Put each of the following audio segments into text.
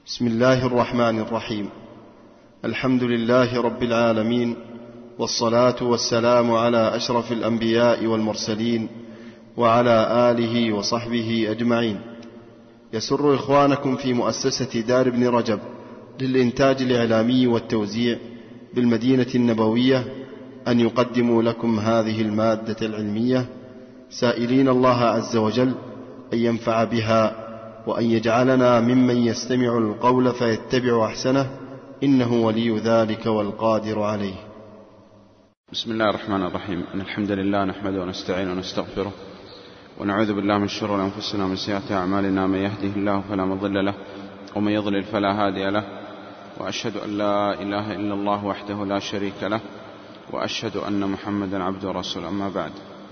بسم الله الرحمن الرحيم. الحمد لله رب العالمين، والصلاة والسلام على أشرف الأنبياء والمرسلين وعلى آله وصحبه أجمعين. يسر إخوانكم في مؤسسة دار ابن رجب للإنتاج الإعلامي والتوزيع بالمدينة النبوية أن يقدموا لكم هذه المادة العلمية، سائلين الله عز وجل أن ينفع بها وأن يجعلنا ممن يستمع القول فيتبع أحسنه، إنه ولي ذلك والقادر عليه. بسم الله الرحمن الرحيم. إن الحمد لله نحمده ونستعينه ونستغفره ونعوذ بالله من شرور أنفسنا ومن سيئات أعمالنا، من يهده الله فلا مضل له ومن يضلل فلا هادي له، وأشهد أن لا إله إلا الله وحده لا شريك له، وأشهد أن محمدا عبده ورسوله. أما بعد،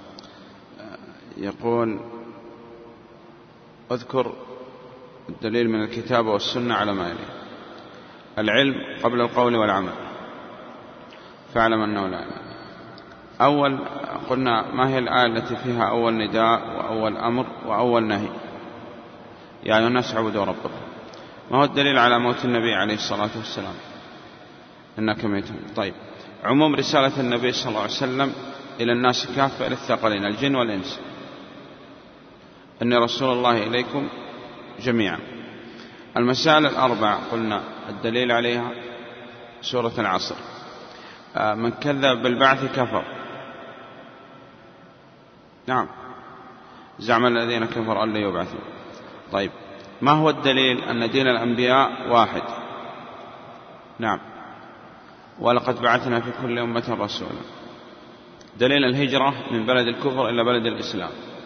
يقول: أذكر الدليل من الكتاب والسنة على ما يلي: العلم قبل القول والعمل، فاعلم أنه لا إله. أول قلنا ما هي الآية التي فيها أول نداء وأول أمر وأول نهي؟ يا أيها الناس اعبدوا ربكم. ما هو الدليل على موت النبي عليه الصلاة والسلام؟ إنك ميت. طيب، عموم رسالة النبي صلى الله عليه وسلم إلى الناس كافة، إلى الثقلين الجن والإنس: إني رسول الله إليكم جميعا. المسائل الأربع قلنا الدليل عليها سورة العصر: من كذب بالبعث كفر. نعم، زعم الذين كفروا أن لا يبعثوا. طيب، ما هو الدليل أن دين الأنبياء واحد؟ نعم، ولقد بعثنا في كل أمة رسولا. دليل الهجرة من بلد الكفر إلى بلد الإسلام.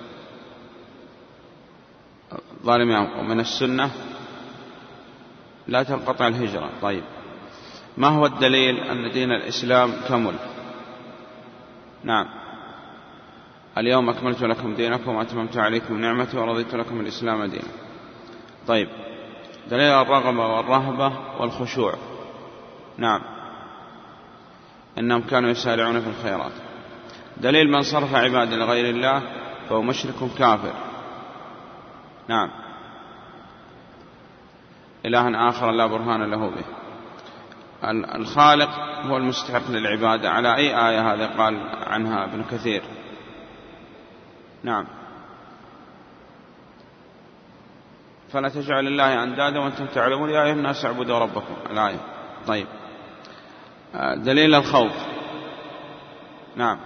ظالمين. ومن السنة لا تنقطع الهجرة. طيب، ما هو الدليل أن دين الإسلام كمل؟ نعم، اليوم أكملت لكم دينكم وأتممت عليكم نعمتي ورضيت لكم الإسلام دينا. طيب، دليل الرغبة والرهبة والخشوع. نعم، إنهم كانوا يسارعون في الخيرات. دليل من صرف عباده لغير الله فهو مشرك كافر. نعم، إله آخر لا برهان له به. الخالق هو المستحق للعبادة. على أي آية هذا قال عنها ابن كثير؟ نعم، فلا تجعل الله أندادا وأنتم تعلمون يا أيها الناس اعبدوا ربكم. الآية. طيب، دليل الخوف. نعم،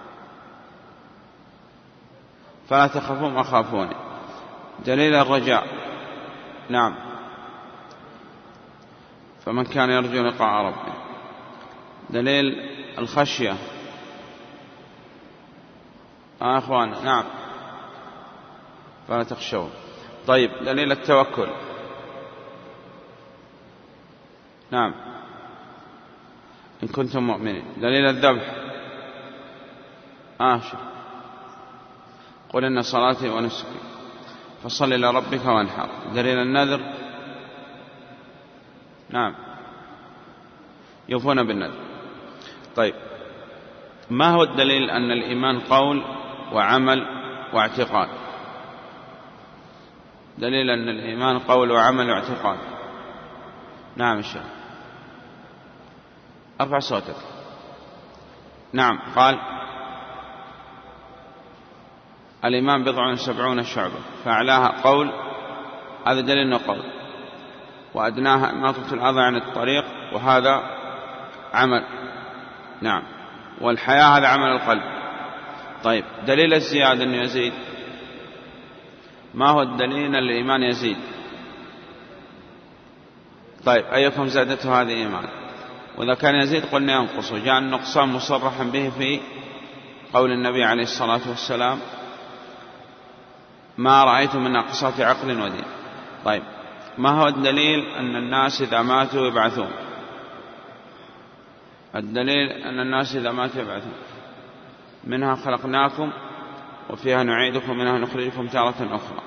فلا تخافون ما خافوني. دليل الرجاء. نعم، فمن كان يرجو لقاء ربه. دليل الخشية. أخوان، نعم، فلا تخشوا. طيب، دليل التوكل. نعم، إن كنتم مؤمنين. دليل الذبح. قل إن صلاتي ونسكي فصل إلى ربك وانحر. دليل النذر. نعم، يوفون بالنذر. طيب، ما هو الدليل أن الإيمان قول وعمل واعتقاد؟ دليل أن الإيمان قول وعمل واعتقاد. نعم الشيخ، ارفع صوتك. نعم، قال: الإيمان 70 شعبة، فأعلاها قول، هذا دليل أنه قول، وأدناها إماطة الأذى عن الطريق، وهذا عمل. نعم، والحياة هذا عمل القلب. طيب، دليل الزيادة أنه يزيد. ما هو الدليل أن الإيمان يزيد؟ طيب، أيكم زادته هذه إيمان؟ وإذا كان يزيد قلنا ينقص. جاء النقصان مصرحا به في قول النبي عليه الصلاة والسلام: ما رأيت من ناقصات عقل ودين. طيب، ما هو الدليل أن الناس إذا ماتوا يبعثون؟ الدليل أن الناس إذا ماتوا يبعثون: منها خلقناكم وفيها نعيدكم منها نخرجكم تارة أخرى.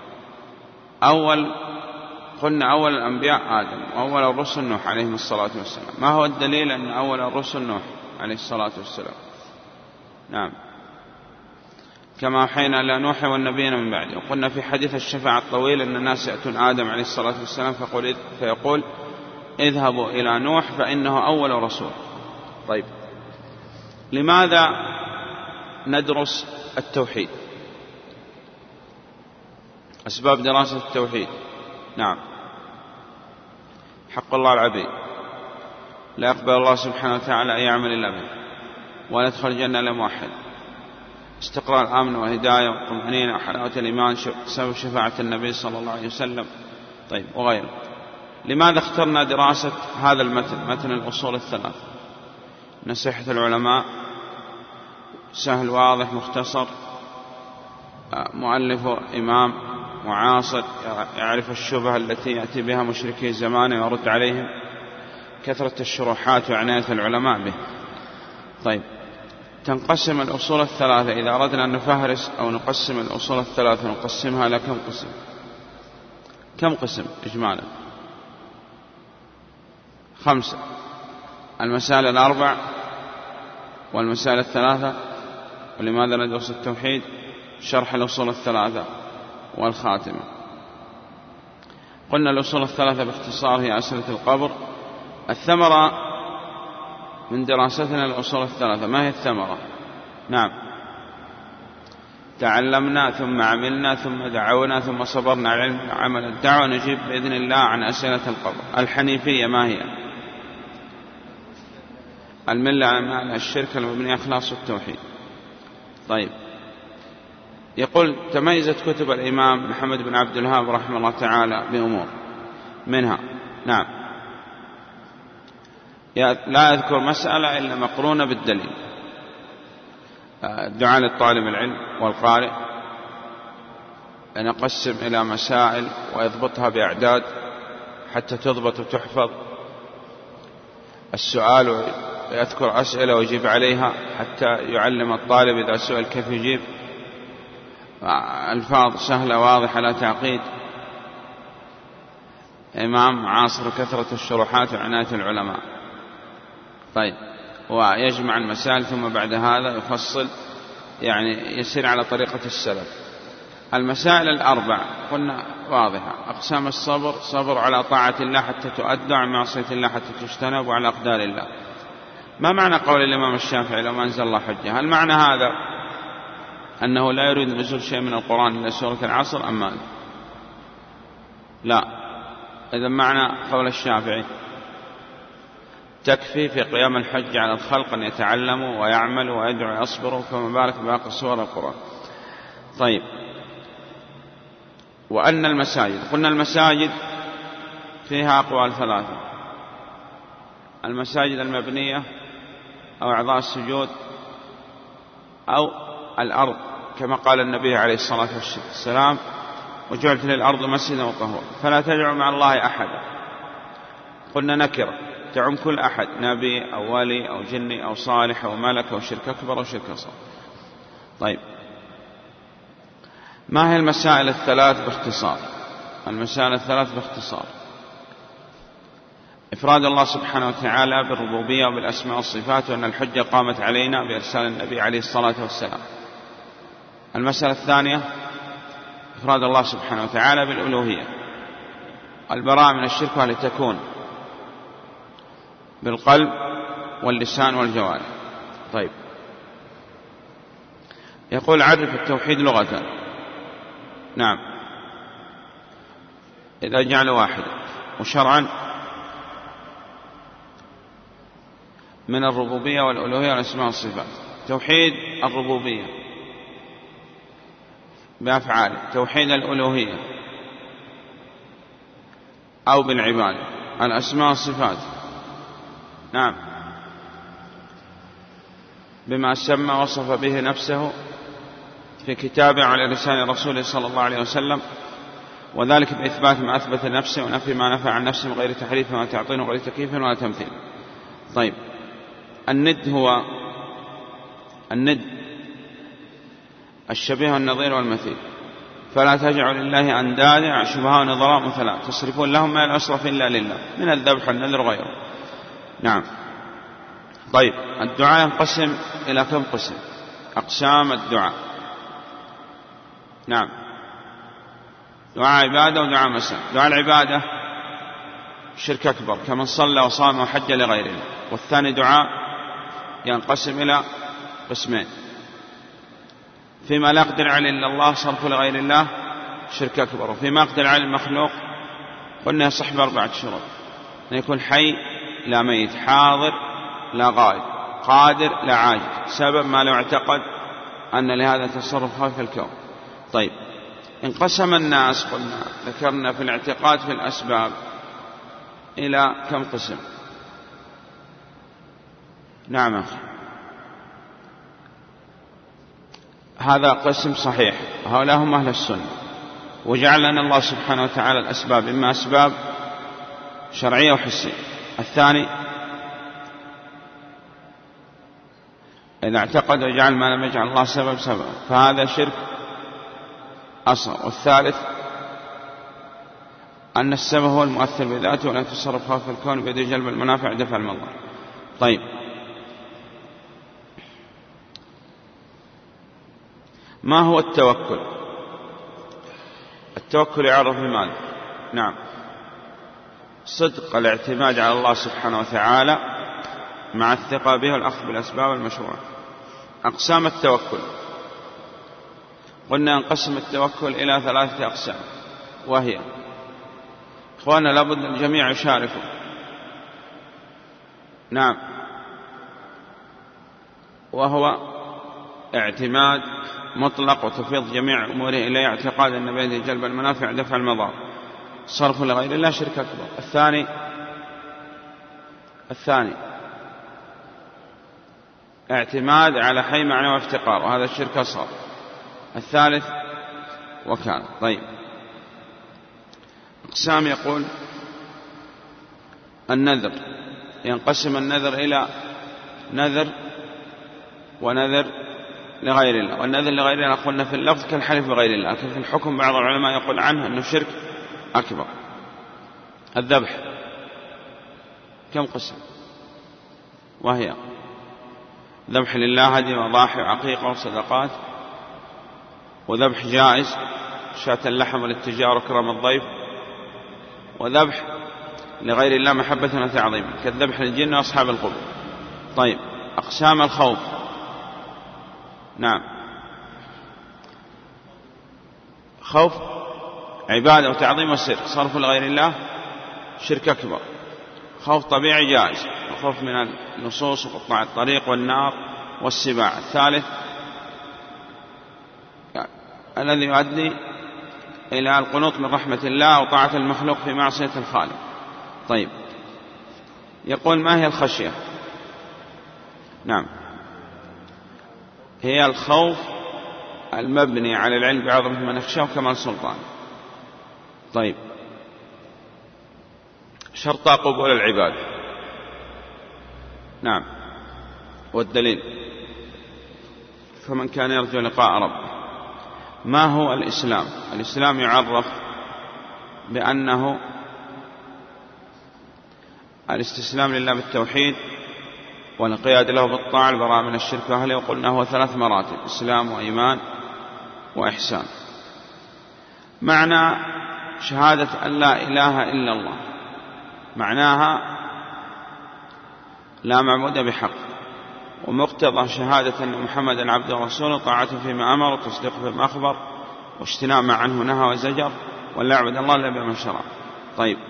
قلنا أول الأنبياء آدم، وأول الرسل نوح عليه الصلاة والسلام. ما هو الدليل أن أول الرسل نوح عليه الصلاة والسلام؟ نعم. كما أوحينا إلى نوح والنبيين من بعده. وقلنا في حديث الشفاعة الطويل أن الناس يأتون آدم عليه الصلاة والسلام فيقول اذهبوا إلى نوح فإنه أول رسول. طيب، لماذا ندرس التوحيد؟ أسباب دراسة التوحيد. نعم، حق الله العبيد، لا يقبل الله سبحانه وتعالى أي عمل إلا به، ولا يدخل الجنة إلا موحد، استقرار الأمن والهداية والطمأنينة وحلاوة الإيمان سبب شفاعة النبي صلى الله عليه وسلم. طيب، وغيره. لماذا اخترنا دراسة هذا المتن، متن الأصول الثلاث؟ نصيحة العلماء، سهل واضح مختصر، مؤلفه إمام معاصر يعرف الشبهة التي يأتي بها مشركي زمانه ويرد عليهم، كثرة الشروحات وعناية العلماء به. طيب، تنقسم الأصول الثلاثة، إذا أردنا أن نفهرس أو نقسم الأصول الثلاثة نقسمها إلى كم قسم؟ كم قسم إجمالا؟ 5: المسائل الأربع والمسائل الثلاثة، ولماذا ندرس التوحيد، شرح الأصول الثلاثة، والخاتمة. قلنا الأصول الثلاثة باختصار هي أسئلة القبر. الثمرة من دراستنا الأصول الثلاثة، ما هي الثمرة؟ نعم، تعلمنا ثم عملنا ثم دعونا ثم صبرنا على العلم عمل الدعوة، نجيب بإذن الله عن أسئلة القبر. الحنيفية ما هي؟ الملة على الشرك المبني إخلاص التوحيد. طيب، يقول تميزت كتب الإمام محمد بن عبد الوهاب رحمه الله تعالى بأمور منها. نعم، لا يذكر مسألة إلا مقرونة بالدليل. الدعاء للطالب العلم والقارئ، نقسم إلى مسائل ويضبطها بأعداد حتى تضبط وتحفظ. السؤال يذكر أسئلة ويجيب عليها حتى يعلم الطالب إذا سئل كيف يجيب. ألفاظ سهلة واضحة لا تعقيد. إمام عاصر كثرة الشروحات وعناية العلماء. طيب، ويجمع المسائل ثم بعد هذا يفصل، يعني يسير على طريقة السلف. المسائل الأربع قلنا واضحة. أقسام الصبر: صبر على طاعة الله حتى تؤدى، عن معصية الله حتى تجتنب، وعلى أقدار الله. ما معنى قول الإمام الشافعي لو ما أنزل الله حجة؟ هل معنى هذا أنه لا يريد نزول شيء من القرآن إلا سورة العصر أم ماذا؟ لا. إذا معنى قول الشافعي تكفي في قيام الحج على الخلق أن يتعلموا ويعملوا ويدعوا ويصبروا، فما بالك باقي سور القرآن. طيب، وأن المساجد، قلنا المساجد فيها أقوال ثلاثة: المساجد المبنية أو أعضاء السجود أو الأرض، كما قال النبي عليه الصلاة والسلام: وجعلت للأرض مسجدا وطهورا فلا تدعوا مع الله أحدا. قلنا نكرة تعم كل أحد، نبي أو ولي أو جني أو صالح أو ملك أو شرك أكبر أو شرك أصغر. طيب، ما هي المسائل الثلاث باختصار؟ المسائل الثلاث باختصار: إفراد الله سبحانه وتعالى بالربوبية وبالأسماء والصفات، وأن الحجة قامت علينا بإرسال النبي عليه الصلاة والسلام. المسألة الثانية: إفراد الله سبحانه وتعالى بالألوهية، البراءة من الشرك وهل تكون بالقلب واللسان والجوارح. طيب، يقول عرف التوحيد لغة. نعم، إذا جعل واحدا. وشرعا من الربوبية والألوهية والأسماء والصفات. توحيد الربوبية بأفعاله، توحيد الألوهية أو بالعبادة، الأسماء والصفات نعم بما سمى وصف به نفسه في كتابه على لسان رسوله صلى الله عليه وسلم، وذلك بإثبات ما أثبت نفسه ونفي ما نفى عن نفسه من غير تحريف ولا تعطيل وغير تكييف ولا تمثيل. طيب، الند هو الند الشبيه والنظير والمثيل. فلا تجعلوا لله أندادا شبهاء ونظراء مثلا تصرفون لهم ما لا يصرف إلا لله من الذبح والنذر وغيره. نعم. طيب، الدعاء ينقسم إلى كم قسم؟ أقسام الدعاء: نعم، دعاء عبادة ودعاء مساء. دعاء العبادة شرك أكبر كمن صلى وصام وحج لغير الله. والثاني دعاء ينقسم إلى قسمين: فيما لا يقدر عليه إلا الله صرف لغير الله شرك أكبر، وفيما يقدر عليه المخلوق قلنا يصح ب4 شروط: أن يكون حي لا ميت، حاضر لا غائب، قادر لا عاجز، سبب ما لو اعتقد أن لهذا تصرف خارج الكون. طيب، انقسم الناس قلنا ذكرنا في الاعتقاد في الأسباب إلى كم قسم؟ نعم أخي، هذا قسم صحيح، هؤلاء هم أهل السنة، وجعل لنا الله سبحانه وتعالى الأسباب إما أسباب شرعية وحسية. الثاني إذا اعتقد وجعل ما لم يجعل الله سبب فهذا شرك أصغر. والثالث أن السبب هو المؤثر بذاته ولا يتصرف في الكون بيد جلب المنافع ودفع المضار. طيب، ما هو التوكل؟ التوكل يعرف بماذا؟ نعم، صدق الاعتماد على الله سبحانه وتعالى مع الثقة به والأخذ بالأسباب المشروعة. أقسام التوكل قلنا ينقسم التوكل إلى 3 أقسام، وهي إخوانا لابد الجميع يشاركوا. نعم، وهو اعتماد مطلق وتفيض جميع أموره إليه، اعتقاد أن بيده جلب المنافع دفع المضار، صرف لغير الله شرك أكبر. الثاني اعتماد على حي معنى وافتقار، وهذا الشرك أصغر. الثالث وكان. طيب، أقسام يقول النذر، ينقسم النذر إلى نذر ونذر لغير الله. والنذر لغير الله قلنا في اللفظ كالحلف بغير الله، لكن في الحكم بعض العلماء يقول عنه أنه شرك أكبر. الذبح كم قسم؟ وهي ذبح لله هدي وضاحي وعقيقة وصدقات، وذبح جائز شاة اللحم للتجار وكرم الضيف، وذبح لغير الله محبة وتعظيما كالذبح للجن وأصحاب القبور. طيب، أقسام الخوف. نعم، خوف عبادة وتعظيم وسر، صرف لغير الله شرك أكبر. خوف طبيعي جائز، وخوف من النصوص وقطاع الطريق والنار والسباع. الثالث الذي يؤدي إلى القنوط من رحمة الله وطاعة المخلوق في معصية الخالق. طيب، يقول ما هي الخشية؟ نعم، هي الخوف المبني على العلم بعظمة من يخشاه وكمال سلطان. طيب، شرط قبول العباد. نعم، والدليل فمن كان يرجو لقاء ربه. ما هو الإسلام؟ الإسلام يعرف بأنه الاستسلام لله بالتوحيد والانقياد له بالطاعة، البراءة من الشرك وأهله. وقلنا هو 3 مراتب: إسلام وإيمان وإحسان. معنى شهادة أن لا إله إلا الله معناها لا معبود بحق، ومقتضى شهادة أن محمدا عبده ورسوله طاعته فيما أمر وتصديقه فيما أخبر واجتناب ما عنه نهى وزجر، ولا يعبد الله إلا بما شرع. طيب،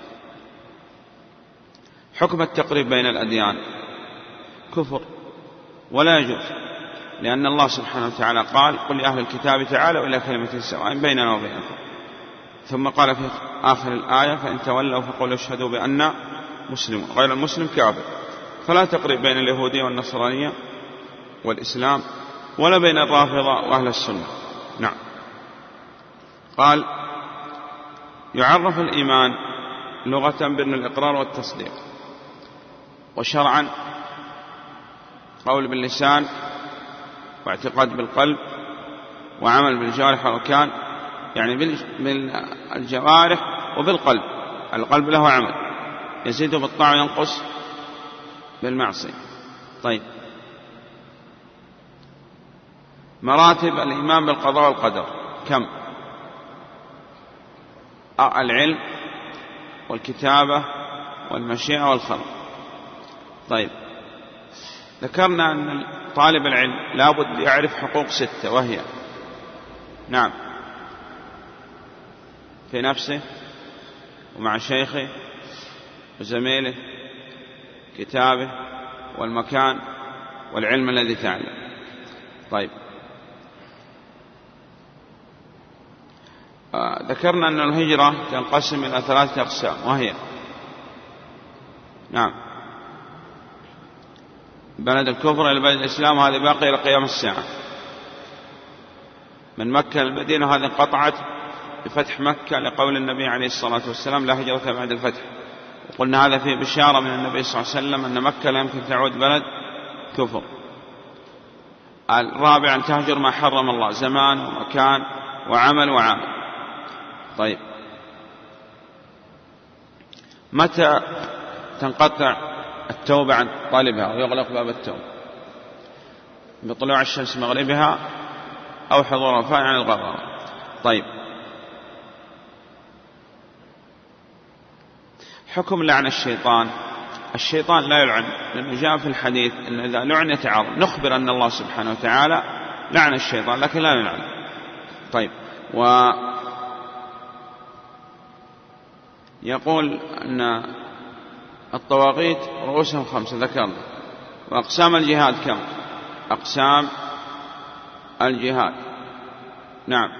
حكم التقريب بين الأديان كفر ولا يجوز، لأن الله سبحانه وتعالى قال: قل لأهل الكتاب تعالوا إلى كلمة سواء بيننا وبينكم. ثم قال في آخر الآية: فإن تولوا فقولوا اشهدوا بأننا مسلمون، غير المسلم كافر. فلا تقريب بين اليهودية والنصرانية والإسلام، ولا بين الرافضة وأهل السنة. نعم. قال: يعرف الإيمان لغة بأن الإقرار والتصديق، وشرعا قول باللسان واعتقاد بالقلب وعمل بالجوارح والأركان، يعني بالجوارح وبالقلب. القلب له عمل يزيد بالطاعة وينقص بالمعصية. طيب، مراتب الإيمان بالقضاء والقدر كم؟ العلم والكتابة والمشيئة والخلق. طيب، ذكرنا أن طالب العلم لابد يعرف حقوق 6، وهي نعم في نفسه ومع شيخه وزميله، كتابه والمكان والعلم الذي تعلم. طيب، ذكرنا أن الهجرة تنقسم إلى 3 أقسام، وهي نعم بلد الكفر إلى بلد الإسلام، وهذه باقي إلى قيام الساعة. من مكة المدينة، هذه انقطعت بفتح مكة لقول النبي عليه الصلاة والسلام لا هجرة بعد الفتح، وقلنا هذا فيه بشارة من النبي صلى الله عليه وسلم أن مكة لا يمكن تعود بلد كفر. الرابع أن تهجر ما حرم الله، زمان ومكان وعمل وعامل. طيب، متى تنقطع التوبة عن طالبها ويغلق باب التوبة؟ بطلوع الشمس مغربها أو حضور وفاء عن الغرارة. طيب، حكم لعن الشيطان. الشيطان لا يلعن، لأنه جاء في الحديث أن إذا لعن يتعاظم. نخبر أن الله سبحانه وتعالى لعن الشيطان لكن لا يلعن. طيب، ويقول أن الطواغيت رؤوسهم 5 ذكرنا. وأقسام الجهاد كم؟ أقسام الجهاد نعم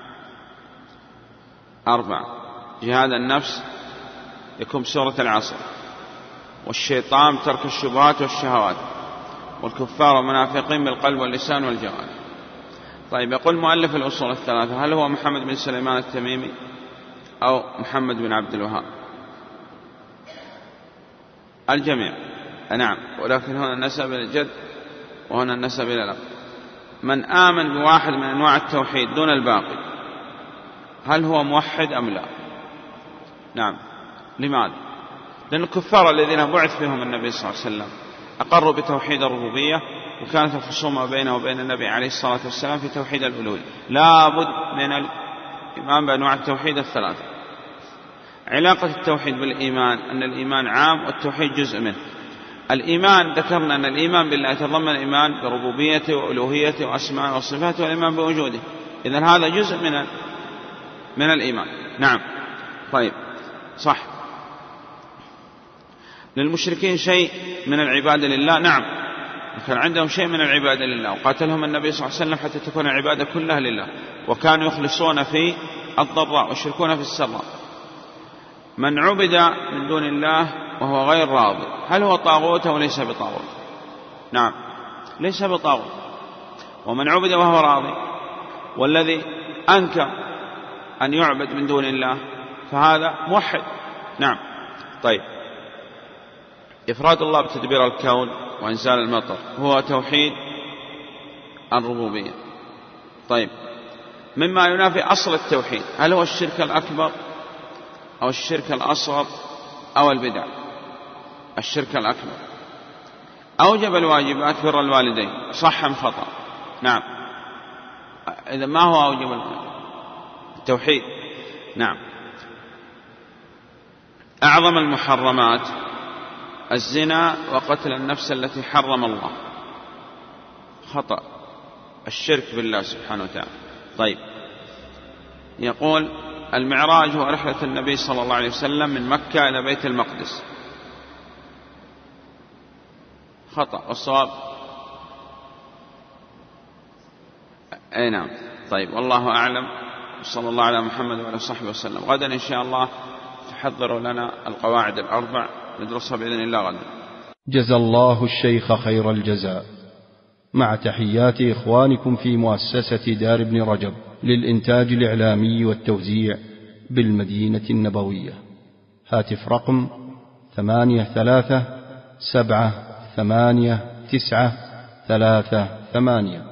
4. جهاد النفس يكون بسورة العصر، والشيطان ترك الشبهات والشهوات، والكفار والمنافقين بالقلب واللسان والجوارح. طيب، يقول مؤلف الأصول 3: هل هو محمد بن سليمان التميمي أو محمد بن عبد الوهاب؟ الجميع نعم، ولكن هنا النسب إلى الجد وهنا النسب إلى الأب. من آمن بواحد من أنواع التوحيد دون الباقي، هل هو موحد أم لا؟ نعم. لماذا؟ لأن الكفار الذين بعث فيهم النبي صلى الله عليه وسلم أقروا بتوحيد الربوبية، وكانت الخصومة بينه وبين النبي عليه الصلاة والسلام في توحيد الألوهية. لا بد من الإيمان بأنواع التوحيد 3. علاقة التوحيد بالإيمان أن الإيمان عام والتوحيد جزء منه. الإيمان ذكرنا أن الإيمان بالله يتضمن الإيمان بربوبيته وألوهيته وأسمائه وصفاته والإيمان بوجوده. إذن هذا جزء من الإيمان. نعم. طيب، صح. للمشركين شيء من العبادة لله؟ نعم، كان عندهم شيء من العبادة لله، وقاتلهم النبي صلى الله عليه وسلم حتى تكون العبادة كلها لله، وكانوا يخلصون في الضراء ويشركون في السراء. من عبد من دون الله وهو غير راضي، هل هو طاغوت أو ليس بطاغوت؟ نعم، ليس بطاغوت. ومن عبد وهو راضي، والذي أنكر أن يعبد من دون الله فهذا موحد. نعم. طيب، إفراد الله بتدبير الكون وإنزال المطر هو توحيد الربوبية. طيب، مما ينافي أصل التوحيد، هل هو الشرك الأكبر أو الشرك الأصغر أو البدع؟ الشرك الأكبر. أوجب الواجبات بر الوالدين، صح أم خطأ؟ نعم. إذا ما هو أوجب التوحيد؟ نعم. أعظم المحرمات الزنا وقتل النفس التي حرم الله، خطأ، الشرك بالله سبحانه وتعالى. طيب، يقول المعراج هو رحلة النبي صلى الله عليه وسلم من مكة إلى بيت المقدس، خطأ، والصواب أي نعم. طيب، والله أعلم، صلى الله على محمد وعلى صحبه وسلم. غدا إن شاء الله تحضروا لنا القواعد الأربع ندرسها بإذن الله غدا. جزا الله الشيخ خير الجزاء، مع تحيات إخوانكم في مؤسسة دار ابن رجب للإنتاج الإعلامي والتوزيع بالمدينة النبوية. هاتف رقم 83 7 8 9 3 8.